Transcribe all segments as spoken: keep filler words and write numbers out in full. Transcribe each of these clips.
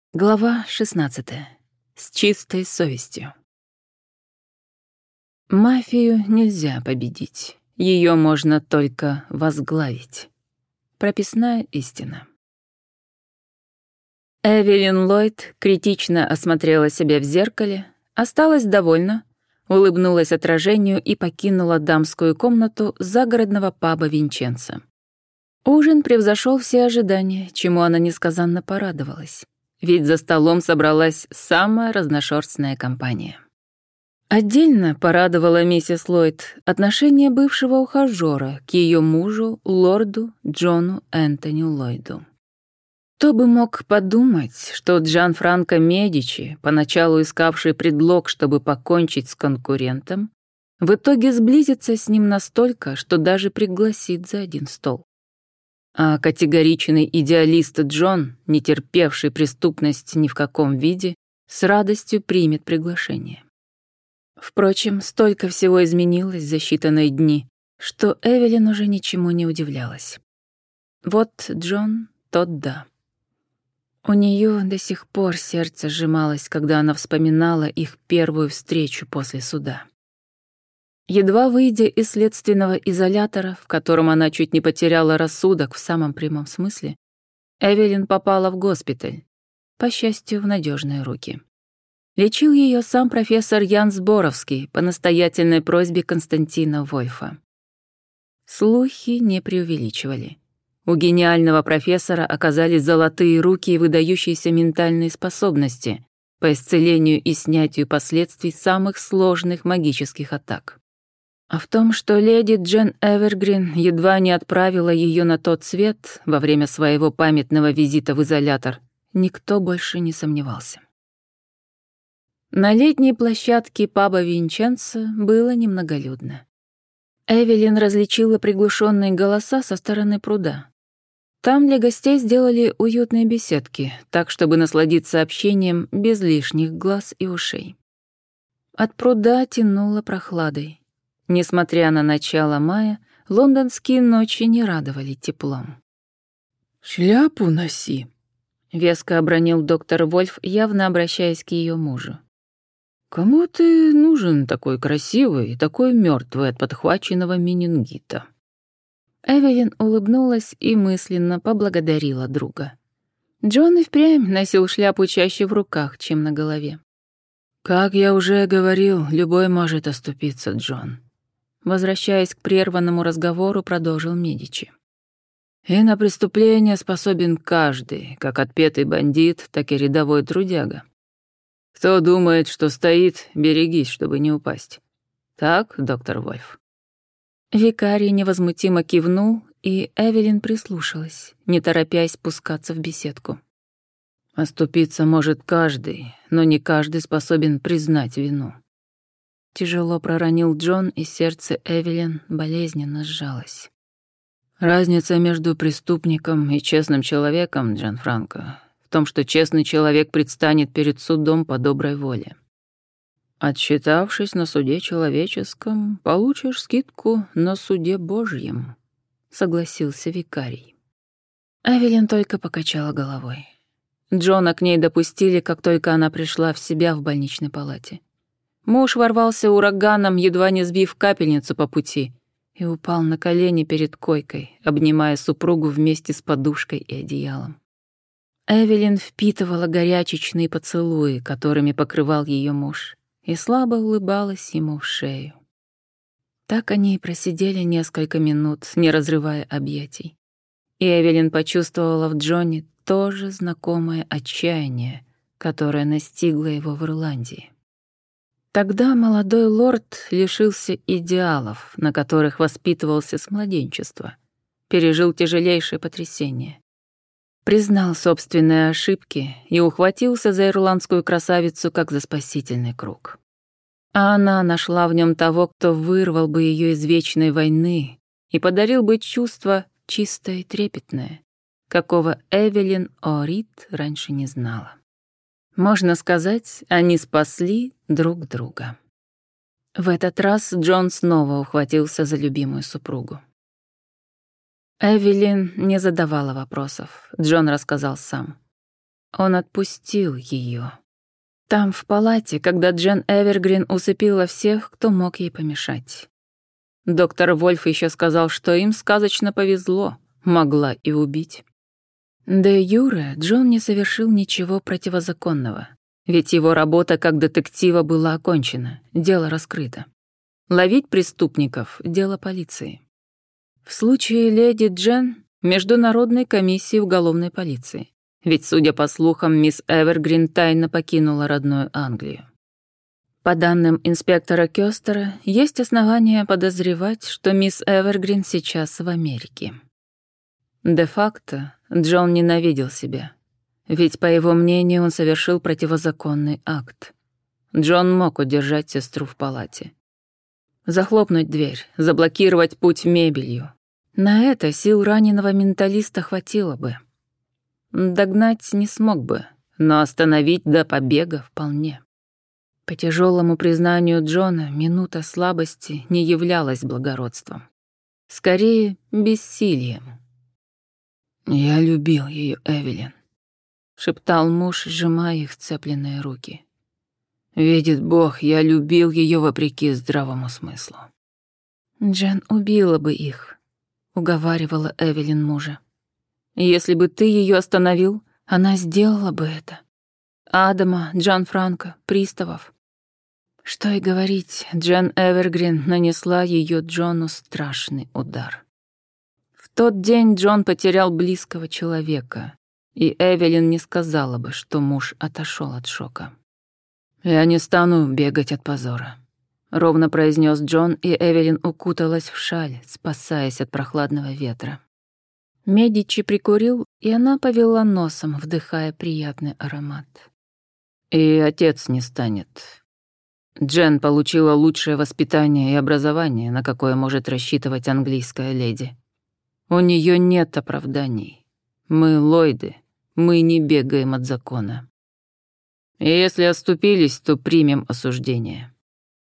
Глава шестнадцатая. С чистой совестью. Мафию нельзя победить. Ее можно только возглавить. Прописная истина. Эвелин Ллойд критично осмотрела себя в зеркале, осталась довольна, улыбнулась отражению и покинула дамскую комнату загородного паба Винченцо. Ужин превзошел все ожидания, чему она несказанно порадовалась. Ведь за столом собралась самая разношерстная компания. Отдельно порадовала миссис Ллойд отношение бывшего ухажёра к ее мужу, лорду Джону Энтони Ллойду. Кто бы мог подумать, что Джанфранко Медичи, поначалу искавший предлог, чтобы покончить с конкурентом, в итоге сблизится с ним настолько, что даже пригласит за один стол. А категоричный идеалист Джон, не терпевший преступность ни в каком виде, с радостью примет приглашение. Впрочем, столько всего изменилось за считанные дни, что Эвелин уже ничему не удивлялась. Вот Джон, тот да. У нее до сих пор сердце сжималось, когда она вспоминала их первую встречу после суда. Едва выйдя из следственного изолятора, в котором она чуть не потеряла рассудок в самом прямом смысле, Эвелин попала в госпиталь, по счастью, в надежные руки. Лечил ее сам профессор Ян Зборовский по настоятельной просьбе Константина Вольфа. Слухи не преувеличивали. У гениального профессора оказались золотые руки и выдающиеся ментальные способности по исцелению и снятию последствий самых сложных магических атак. А в том, что леди Джен Эвергрин едва не отправила ее на тот свет во время своего памятного визита в изолятор, никто больше не сомневался. На летней площадке паба Винченцо было немноголюдно. Эвелин различила приглушенные голоса со стороны пруда. Там для гостей сделали уютные беседки, так, чтобы насладиться общением без лишних глаз и ушей. От пруда тянуло прохладой. Несмотря на начало мая, лондонские ночи не радовали теплом. «Шляпу носи», — веско обронил доктор Вольф, явно обращаясь к ее мужу. «Кому ты нужен такой красивый и такой мертвый от подхваченного менингита?» Эвелин улыбнулась и мысленно поблагодарила друга. Джон и впрямь носил шляпу чаще в руках, чем на голове. «Как я уже говорил, любой может оступиться, Джон». Возвращаясь к прерванному разговору, продолжил Медичи. «И на преступление способен каждый, как отпетый бандит, так и рядовой трудяга. Кто думает, что стоит, берегись, чтобы не упасть. Так, доктор Вольф?» Викарий невозмутимо кивнул, и Эвелин прислушалась, не торопясь спускаться в беседку. «Оступиться может каждый, но не каждый способен признать вину». Тяжело проронил Джон, и сердце Эвелин болезненно сжалось. «Разница между преступником и честным человеком, Джанфранко, в том, что честный человек предстанет перед судом по доброй воле. Отсчитавшись на суде человеческом, получишь скидку на суде Божьем», — согласился викарий. Эвелин только покачала головой. Джона к ней допустили, как только она пришла в себя в больничной палате. Муж ворвался ураганом, едва не сбив капельницу по пути, и упал на колени перед койкой, обнимая супругу вместе с подушкой и одеялом. Эвелин впитывала горячечные поцелуи, которыми покрывал ее муж, и слабо улыбалась ему в шею. Так они и просидели несколько минут, не разрывая объятий. И Эвелин почувствовала в Джоне то же знакомое отчаяние, которое настигло его в Ирландии. Тогда молодой лорд лишился идеалов, на которых воспитывался с младенчества, пережил тяжелейшее потрясение. Признал собственные ошибки и ухватился за ирландскую красавицу как за спасительный круг. А она нашла в нем того, кто вырвал бы ее из вечной войны и подарил бы чувство чистое и трепетное, какого Эвелин О'Рид раньше не знала. Можно сказать, они спасли друг друга. В этот раз Джон снова ухватился за любимую супругу. Эвелин не задавала вопросов, Джон рассказал сам. Он отпустил ее. Там, в палате, когда Джен Эвергрин усыпила всех, кто мог ей помешать. Доктор Вольф еще сказал, что им сказочно повезло, могла и убить. Де юре Джон не совершил ничего противозаконного, ведь его работа как детектива была окончена, дело раскрыто. Ловить преступников — дело полиции. В случае леди Джен — Международной комиссии уголовной полиции. Ведь, судя по слухам, мисс Эвергрин тайно покинула родную Англию. По данным инспектора Кёстера, есть основания подозревать, что мисс Эвергрин сейчас в Америке. Де-факто Джон ненавидел себя, ведь, по его мнению, он совершил противозаконный акт. Джон мог удержать сестру в палате. Захлопнуть дверь, заблокировать путь мебелью. На это сил раненого менталиста хватило бы. Догнать не смог бы, но остановить до побега вполне. По тяжелому признанию Джона, минута слабости не являлась благородством. Скорее, бессилием. «Я любил ее, Эвелин», — шептал муж, сжимая их сцепленные руки. «Видит Бог, я любил ее вопреки здравому смыслу». «Джен убила бы их», — уговаривала Эвелин мужа. «Если бы ты ее остановил, она сделала бы это. Адама, Джанфранко, приставов». Что и говорить, Джен Эвергрин нанесла ее Джону страшный удар. В тот день Джон потерял близкого человека, и Эвелин не сказала бы, что муж отошел от шока. «Я не стану бегать от позора», — ровно произнес Джон, и Эвелин укуталась в шаль, спасаясь от прохладного ветра. Медичи прикурил, и она повела носом, вдыхая приятный аромат. «И отец не станет. Джен получила лучшее воспитание и образование, на какое может рассчитывать английская леди. У нее нет оправданий. Мы Ллойды, мы не бегаем от закона. И если оступились, то примем осуждение».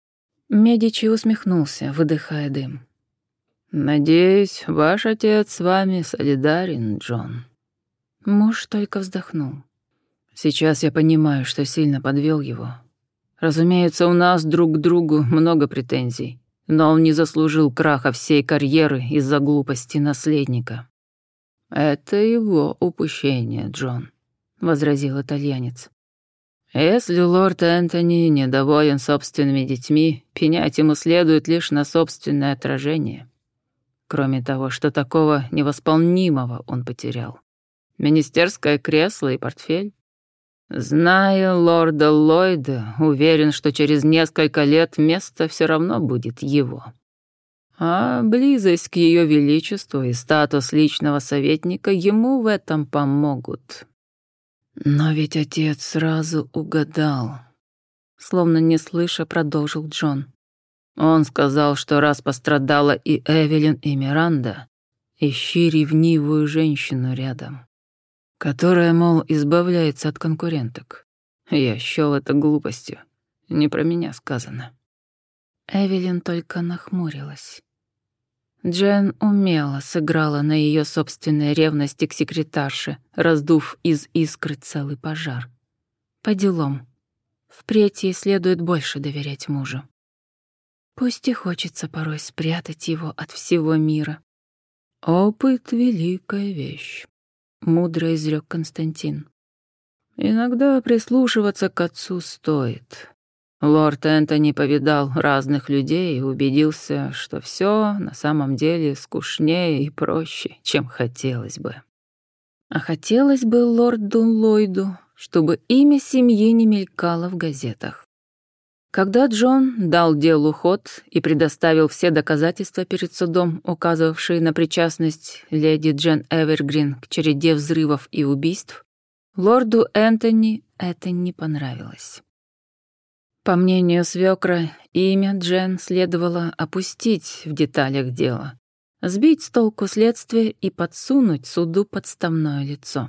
Медичи усмехнулся, выдыхая дым. «Надеюсь, ваш отец с вами солидарен, Джон». Муж только вздохнул. «Сейчас я понимаю, что сильно подвел его. Разумеется, у нас друг к другу много претензий, но он не заслужил краха всей карьеры из-за глупости наследника». «Это его упущение, Джон», — возразил итальянец. «Если лорд Энтони недоволен собственными детьми, пенять ему следует лишь на собственное отражение. Кроме того, что такого невосполнимого он потерял. Министерское кресло и портфель. Зная лорда Ллойда, уверен, что через несколько лет место все равно будет его. А близость к ее величеству и статус личного советника ему в этом помогут». «Но ведь отец сразу угадал», — словно не слыша, продолжил Джон. Он сказал, что раз пострадала и Эвелин, и Миранда, ищи ревнивую женщину рядом, которая, мол, избавляется от конкуренток. Я счёл это глупостью. Не про меня сказано. Эвелин только нахмурилась. Джен умело сыграла на ее собственной ревности к секретарше, раздув из искры целый пожар. По делам. Впредь ей следует больше доверять мужу. Пусть и хочется порой спрятать его от всего мира. «Опыт — великая вещь», — мудро изрек Константин. «Иногда прислушиваться к отцу стоит. Лорд Энтони повидал разных людей и убедился, что все на самом деле скучнее и проще, чем хотелось бы». А хотелось бы лорду Ллойду, чтобы имя семьи не мелькало в газетах. Когда Джон дал делу ход и предоставил все доказательства перед судом, указывавшие на причастность леди Джен Эвергрин к череде взрывов и убийств, лорду Энтони это не понравилось. По мнению свекра, имя Джен следовало опустить в деталях дела, сбить с толку следствие и подсунуть суду подставное лицо.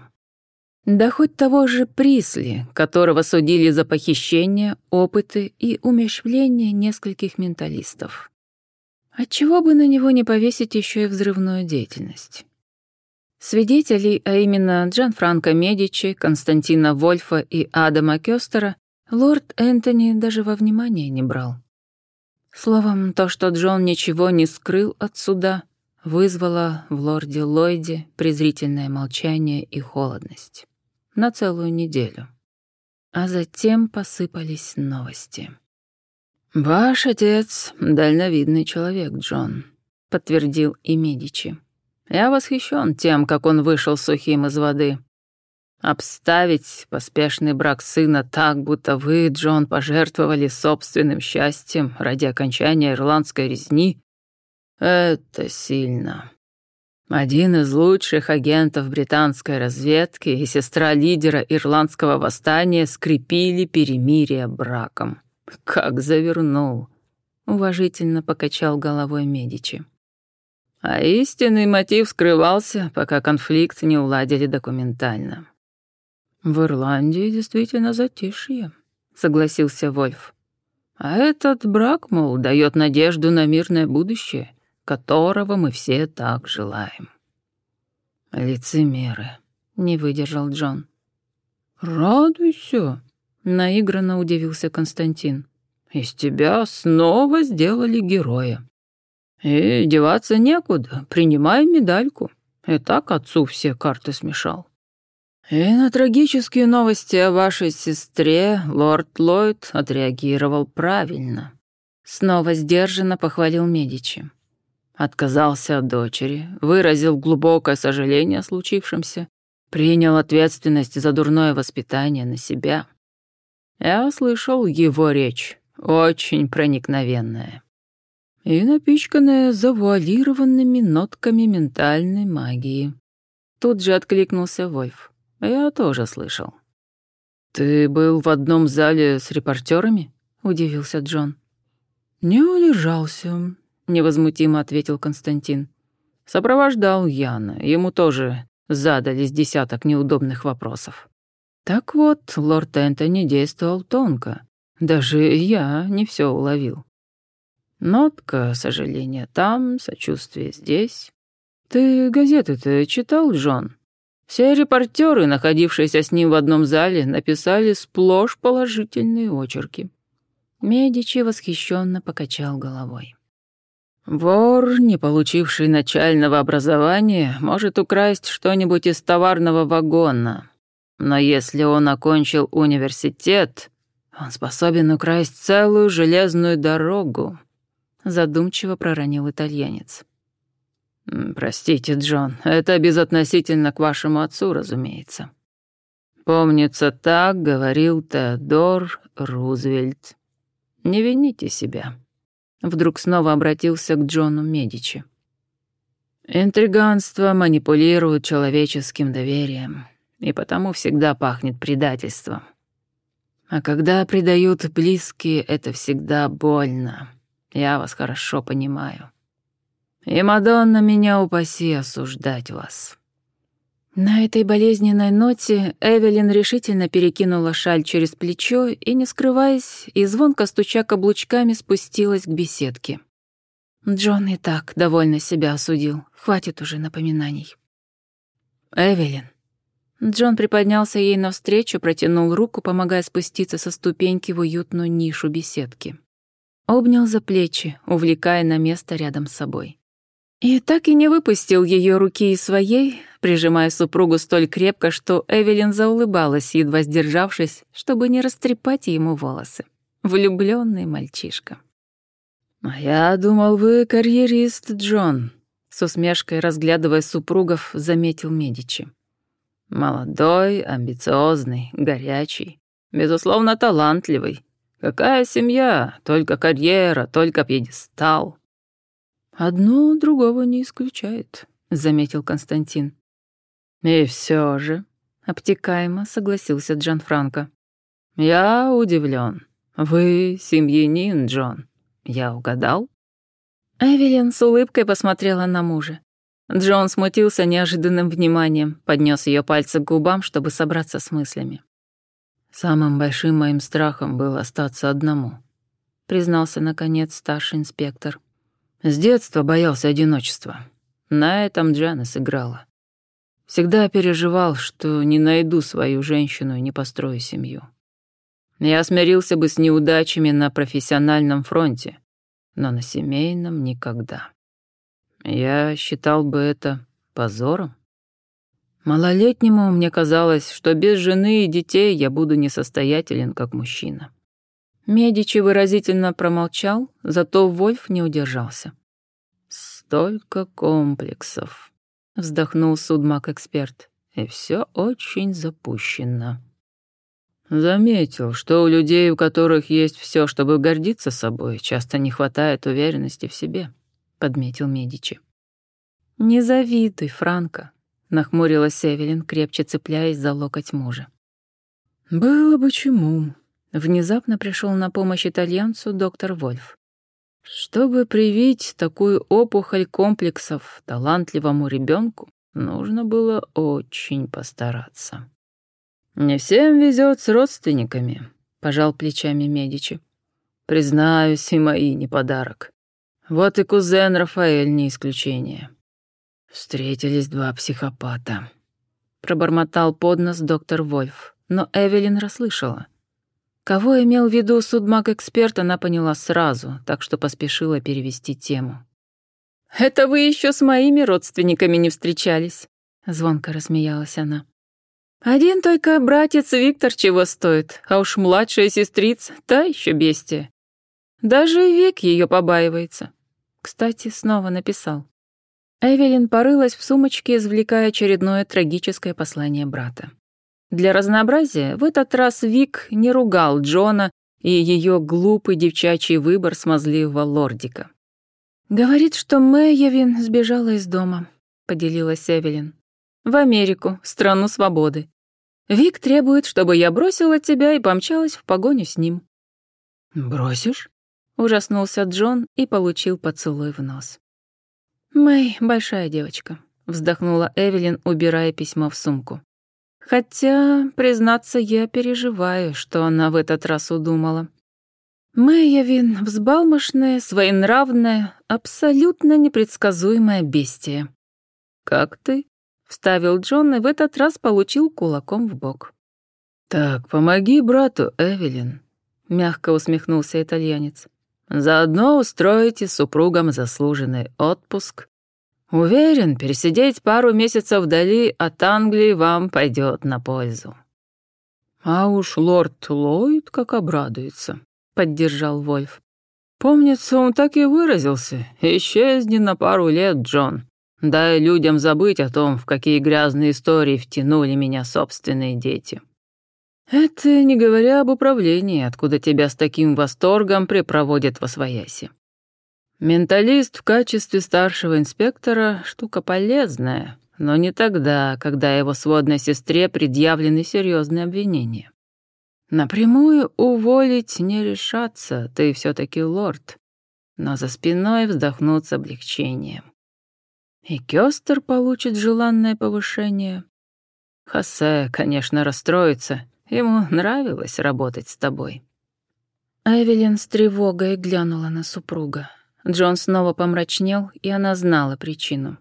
Да хоть того же Присли, которого судили за похищение, опыты и умерщвление нескольких менталистов. Отчего бы на него не повесить еще и взрывную деятельность? Свидетелей, а именно Джанфранко Медичи, Константина Вольфа и Адама Кёстера, лорд Энтони даже во внимание не брал. Словом, то, что Джон ничего не скрыл от суда, вызвало в лорде Ллойде презрительное молчание и холодность. На целую неделю. А затем посыпались новости. «Ваш отец — дальновидный человек, Джон», — подтвердил и Медичи. «Я восхищен тем, как он вышел сухим из воды. Обставить поспешный брак сына так, будто вы, Джон, пожертвовали собственным счастьем ради окончания ирландской резни — это сильно. Один из лучших агентов британской разведки и сестра лидера ирландского восстания скрепили перемирие браком. Как завернул!» — уважительно покачал головой Медичи. А истинный мотив скрывался, пока конфликт не уладили документально. «В Ирландии действительно затишье», — согласился Вольф. «А этот брак, мол, дает надежду на мирное будущее, которого мы все так желаем». «Лицемеры», — не выдержал Джон. «Радуйся», — наигранно удивился Константин. «Из тебя снова сделали героя. И деваться некуда, принимай медальку. И так отцу все карты смешал». «И на трагические новости о вашей сестре лорд Ллойд отреагировал правильно». Снова сдержанно похвалил Медичи. Отказался от дочери, выразил глубокое сожаление о случившемся, принял ответственность за дурное воспитание на себя. Я слышал его речь, очень проникновенная и напичканная завуалированными нотками ментальной магии. Тут же откликнулся Вольф. «Я тоже слышал». «Ты был в одном зале с репортерами?» — удивился Джон. «Не удержался», — невозмутимо ответил Константин. «Сопровождал Яна, ему тоже задали с десяток неудобных вопросов». Так вот, лорд Энтони действовал тонко. Даже я не все уловил. Нотка сожаления там, сочувствие здесь. Ты газеты-то читал, Джон? Все репортеры, находившиеся с ним в одном зале, написали сплошь положительные очерки. Медичи восхищенно покачал головой. Вор, не получивший начального образования, может украсть что-нибудь из товарного вагона. Но если он окончил университет, он способен украсть целую железную дорогу, задумчиво проронил итальянец. «Простите, Джон, это безотносительно к вашему отцу, разумеется. Помнится, так говорил Теодор Рузвельт. Не вините себя». Вдруг снова обратился к Джону Медичи. «Интриганство манипулирует человеческим доверием, и потому всегда пахнет предательством. А когда предают близкие, это всегда больно. Я вас хорошо понимаю. И, Мадонна, меня упаси осуждать вас». На этой болезненной ноте Эвелин решительно перекинула шаль через плечо и, не скрываясь, и звонко стуча каблучками, спустилась к беседке. Джон и так довольно себя осудил. Хватит уже напоминаний. «Эвелин». Джон приподнялся ей навстречу, протянул руку, помогая спуститься со ступеньки в уютную нишу беседки. Обнял за плечи, увлекая на место рядом с собой. И так и не выпустил ее руки из своей, прижимая супругу столь крепко, что Эвелин заулыбалась, едва сдержавшись, чтобы не растрепать ему волосы. Влюблённый мальчишка. «А я думал, вы карьерист, Джон», — с усмешкой, разглядывая супругов, заметил Медичи. «Молодой, амбициозный, горячий, безусловно, талантливый. Какая семья? Только карьера, только пьедестал». «Одно другого не исключает», — заметил Константин. «И все же», — обтекаемо согласился Джанфранко. «Я удивлен. Вы семьянин, Джон. Я угадал?» Эвелин с улыбкой посмотрела на мужа. Джон смутился неожиданным вниманием, поднес ее пальцы к губам, чтобы собраться с мыслями. «Самым большим моим страхом было остаться одному», — признался, наконец, старший инспектор. «С детства боялся одиночества. На этом Джана сыграла. Всегда переживал, что не найду свою женщину и не построю семью. Я смирился бы с неудачами на профессиональном фронте, но на семейном никогда. Я считал бы это позором. Малолетнему мне казалось, что без жены и детей я буду несостоятелен как мужчина. Медичи выразительно промолчал, зато Вольф не удержался. «Столько комплексов», — вздохнул судмаг-эксперт, — «и все очень запущено». Заметил, что у людей, у которых есть все, чтобы гордиться собой, часто не хватает уверенности в себе, — подметил Медичи. «Не завидуй, Франко», — нахмурилась Эвелин, крепче цепляясь за локоть мужа. «Было бы чему», — внезапно пришел на помощь итальянцу доктор Вольф. «Чтобы привить такую опухоль комплексов талантливому ребенку, нужно было очень постараться». «Не всем везет с родственниками», — пожал плечами Медичи. «Признаюсь, и мои не подарок. Вот и кузен Рафаэль не исключение». Встретились два психопата. Пробормотал под нос доктор Вольф, но Эвелин расслышала. Кого имел в виду судмаг-эксперт, она поняла сразу, так что поспешила перевести тему. «Это вы еще с моими родственниками не встречались», — звонко рассмеялась она. «Один только братец Виктор чего стоит, а уж младшая сестрица — та еще бестия. Даже Вик ее побаивается. Кстати, снова написал». Эвелин порылась в сумочке, извлекая очередное трагическое послание брата. Для разнообразия в этот раз Вик не ругал Джона и ее глупый девчачий выбор смазливого лордика. «Говорит, что Мэйявин сбежала из дома», — поделилась Эвелин. «В Америку, страну свободы. Вик требует, чтобы я бросила тебя и помчалась в погоню с ним». «Бросишь?» — ужаснулся Джон и получил поцелуй в нос. «Мэй — большая девочка», — вздохнула Эвелин, убирая письмо в сумку. «Хотя, признаться, я переживаю, что она в этот раз удумала. Мэйявин — взбалмошная, своенравная, абсолютно непредсказуемая бестия». «Как ты?» — вставил Джон и в этот раз получил кулаком в бок. «Так, помоги брату, Эвелин», — мягко усмехнулся итальянец. «Заодно устроите супругам заслуженный отпуск. Уверен, пересидеть пару месяцев вдали от Англии вам пойдет на пользу». «А уж лорд Ллойд как обрадуется», — поддержал Вольф. «Помнится, он так и выразился. Исчезни на пару лет, Джон. Дай людям забыть о том, в какие грязные истории втянули меня собственные дети». «Это не говоря об управлении, откуда тебя с таким восторгом припроводят восвояси. Менталист в качестве старшего инспектора — штука полезная, но не тогда, когда его сводной сестре предъявлены серьезные обвинения. Напрямую уволить не решаться, ты все-таки лорд, но за спиной вздохнут с облегчением. И Кёстер получит желанное повышение. Хосе, конечно, расстроится. Ему нравилось работать с тобой». Эвелин с тревогой глянула на супруга. Джон снова помрачнел, и она знала причину.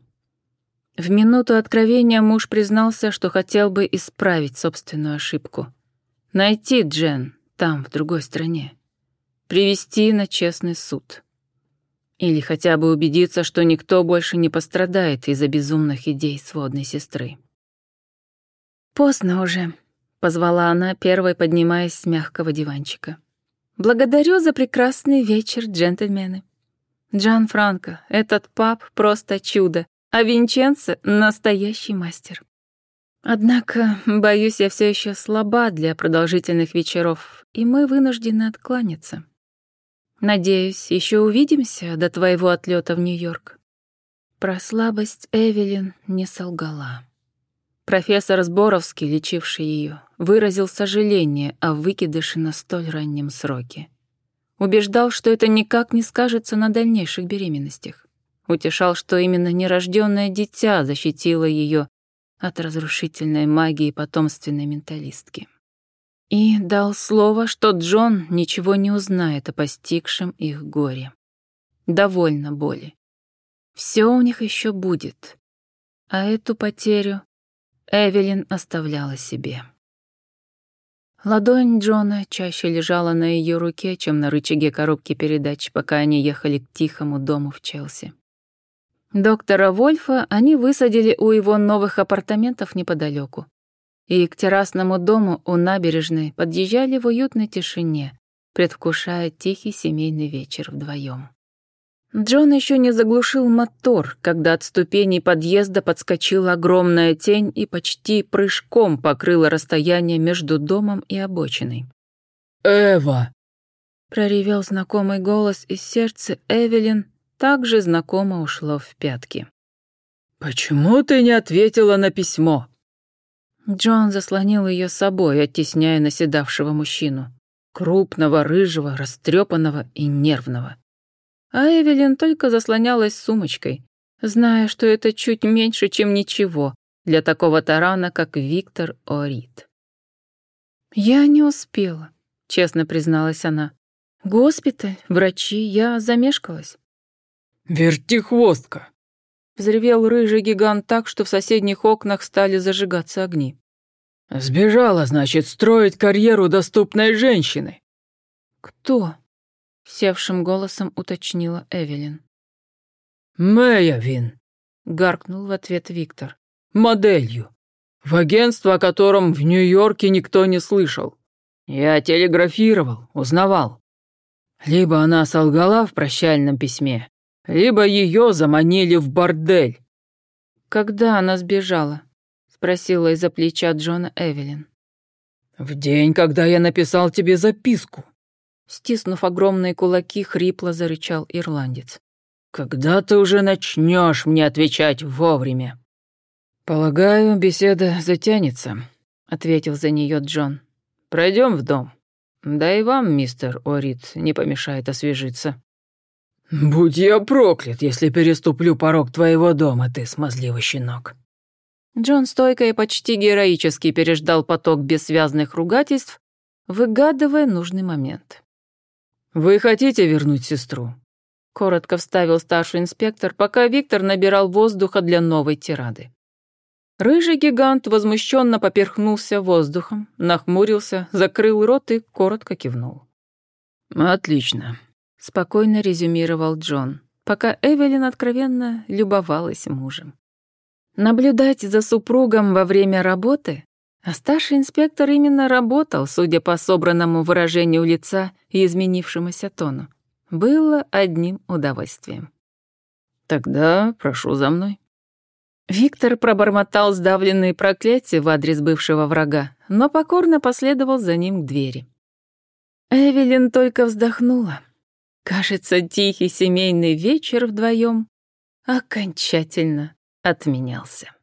В минуту откровения муж признался, что хотел бы исправить собственную ошибку. Найти Джен там, в другой стране. Привести на честный суд. Или хотя бы убедиться, что никто больше не пострадает из-за безумных идей сводной сестры. «Поздно уже», — позвала она, первой поднимаясь с мягкого диванчика. «Благодарю за прекрасный вечер, джентльмены. Джанфранко, этот паб просто чудо, а Винченцо — настоящий мастер. Однако, боюсь, я все еще слаба для продолжительных вечеров, и мы вынуждены откланяться. Надеюсь, еще увидимся до твоего отлета в Нью-Йорк». Про слабость Эвелин не солгала. Профессор Зборовский, лечивший ее, выразил сожаление о выкидыше на столь раннем сроке. Убеждал, что это никак не скажется на дальнейших беременностях. Утешал, что именно нерожденное дитя защитило ее от разрушительной магии потомственной менталистки. И дал слово, что Джон ничего не узнает о постигшем их горе. Довольно боли. Все у них еще будет. А эту потерю Эвелин оставляла себе. Ладонь Джона чаще лежала на ее руке, чем на рычаге коробки передач, пока они ехали к тихому дому в Челси. Доктора Вольфа они высадили у его новых апартаментов неподалеку, и к террасному дому у набережной подъезжали в уютной тишине, предвкушая тихий семейный вечер вдвоем. Джон еще не заглушил мотор, когда от ступеней подъезда подскочила огромная тень и почти прыжком покрыла расстояние между домом и обочиной. «Эва!» — проревел знакомый голос, и сердце Эвелин также знакомо ушло в пятки. «Почему ты не ответила на письмо?» Джон заслонил ее собой, оттесняя наседавшего мужчину. Крупного, рыжего, растрепанного и нервного. А Эвелин только заслонялась сумочкой, зная, что это чуть меньше, чем ничего для такого тарана, как Виктор Орит. «Я не успела», — честно призналась она. «Госпиталь, врачи, я замешкалась». «Вертихвостка!» — взревел рыжий гигант так, что в соседних окнах стали зажигаться огни. «Сбежала, значит, строить карьеру доступной женщины». «Кто?» — севшим голосом уточнила Эвелин. «Мэйявин», — гаркнул в ответ Виктор. «Моделью. В агентство, о котором в Нью-Йорке никто не слышал. Я телеграфировал, узнавал. Либо она солгала в прощальном письме, либо ее заманили в бордель». «Когда она сбежала?» — спросила из-за плеча Джона Эвелин. «В день, когда я написал тебе записку». Стиснув огромные кулаки, хрипло зарычал ирландец. «Когда ты уже начнешь мне отвечать вовремя?» «Полагаю, беседа затянется», — ответил за нее Джон. «Пройдем в дом. Да и вам, мистер Орит, не помешает освежиться». «Будь я проклят, если переступлю порог твоего дома, ты смазливый щенок». Джон стойко и почти героически переждал поток бессвязных ругательств, выгадывая нужный момент. «Вы хотите вернуть сестру?» — коротко вставил старший инспектор, пока Виктор набирал воздуха для новой тирады. Рыжий гигант возмущенно поперхнулся воздухом, нахмурился, закрыл рот и коротко кивнул. «Отлично», — спокойно резюмировал Джон, пока Эвелин откровенно любовалась мужем. Наблюдать за супругом во время работы? А старший инспектор именно работал, судя по собранному выражению лица и изменившемуся тону. Было одним удовольствием. «Тогда прошу за мной». Виктор пробормотал сдавленные проклятия в адрес бывшего врага, но покорно последовал за ним к двери. Эвелин только вздохнула. Кажется, тихий семейный вечер вдвоем окончательно отменялся.